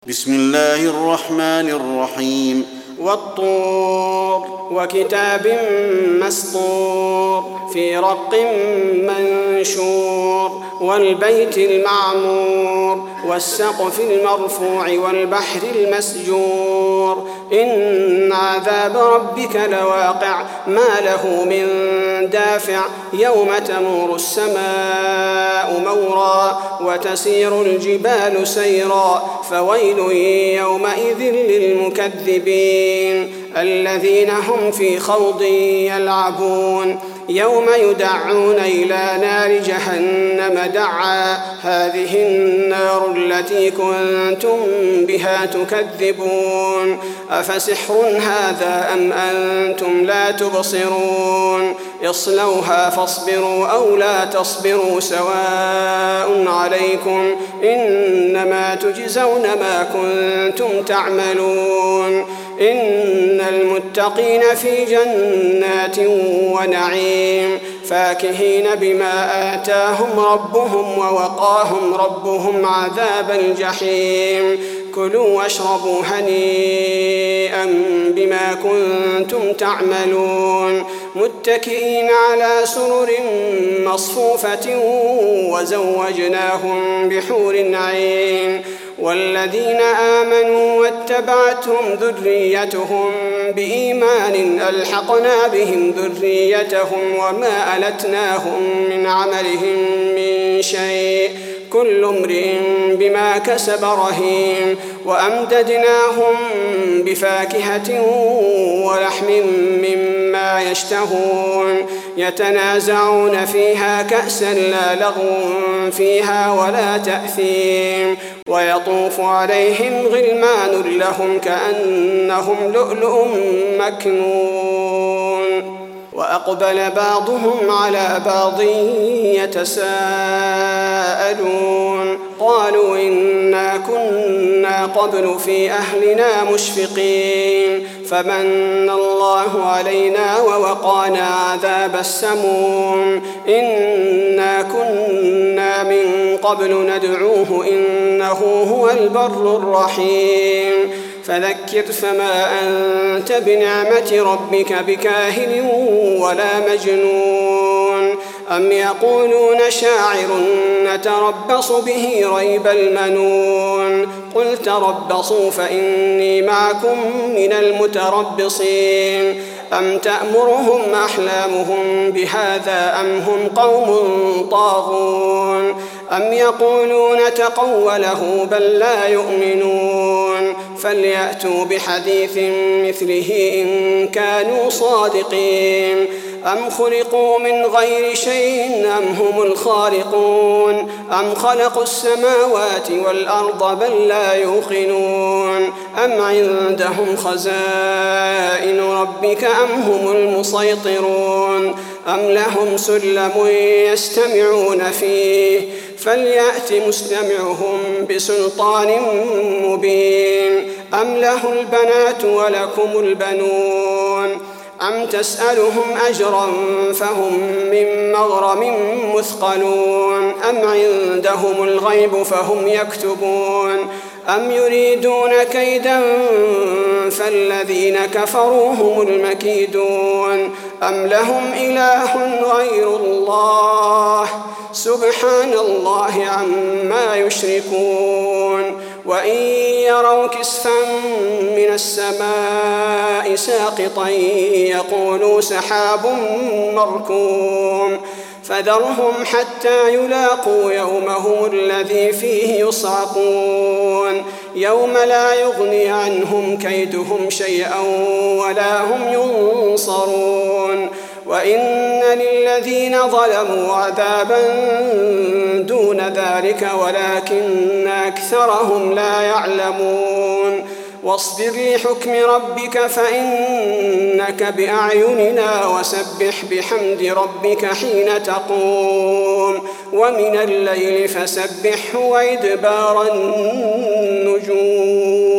بسم الله الرحمن الرحيم والطور وكتاب مسطور في رق منشور والبيت المعمور والسقف المرفوع والبحر المسجور إن عذاب ربك لواقع ما له من دافع يوم تمور السماء مورا وتسير الجبال سيرا فويل يومئذ للمكذبين الذين هم في خوض يلعبون يوم يدعون إلى نار جهنم دعا هذه النار التي كنتم بها تكذبون أفسحر هذا أم أنتم لا تبصرون اصلوها فاصبروا أو لا تصبروا سواء عليكم إنما تجزون ما كنتم تعملون إن المتقين في جنات ونعيم فاكهين بما آتاهم ربهم ووقاهم ربهم عذاب الجحيم كلوا واشربوا هنيئا بما كنتم تعملون متكئين على سرر مصفوفة وزوجناهم بحور عين والذين آمنوا واتبعتهم ذريتهم بإيمان ألحقنا بهم ذريتهم وما ألتناهم من عملهم من شيء كل امرئ بما كسب رهين وأمددناهم بفاكهة ولحم مما يشتهون يتنازعون فيها كأسا لا لغو فيها ولا تأثيم ويطوف عليهم غلمان لهم كأنهم لؤلؤ مكنون وأقبل بعضهم على بعض يتساءلون قالوا إنا كنا قبل في أهلنا مشفقين فمن الله علينا ووقانا عذاب السموم إنا كنا من قبل ندعوه إنه هو البر الرحيم فذكر فما أنت بنعمة ربك بكاهن ولا مجنون أم يقولون شاعر نتربص به ريب المنون قل تربصوا فإني معكم من المتربصين أم تأمرهم أحلامهم بهذا أم هم قوم طاغون أم يقولون تقوله بل لا يؤمنون فليأتوا بحديث مثله إن كانوا صادقين أم خلقوا من غير شيء أم هم الخالقون أم خلقوا السماوات والأرض بل لا يوقنون أم عندهم خزائن ربك أم هم المسيطرون أم لهم سلم يستمعون فيه فليأت مستمعهم بسلطان مبين أم له البنات ولكم البنون أم تسألهم أجرا فهم من مغرم مثقلون أم عندهم الغيب فهم يكتبون أم يريدون كيدا فالذين كفروا هم المكيدون أم لهم إله غير الله سبحان الله عما يشركون وإن يروا كسفا من السماء ساقطا يقولوا سحاب مركوم فذرهم حتى يلاقوا يومهم الذي فيه يصعقون يوم لا يغني عنهم كيدهم شيئا ولا هم ينصرون وإن للذين ظلموا عذابا دون ذلك ولكن أكثرهم لا يعلمون واصبر لحكم ربك فإنك بأعيننا وسبح بحمد ربك حين تقوم ومن الليل فسبحه وإدبار النجوم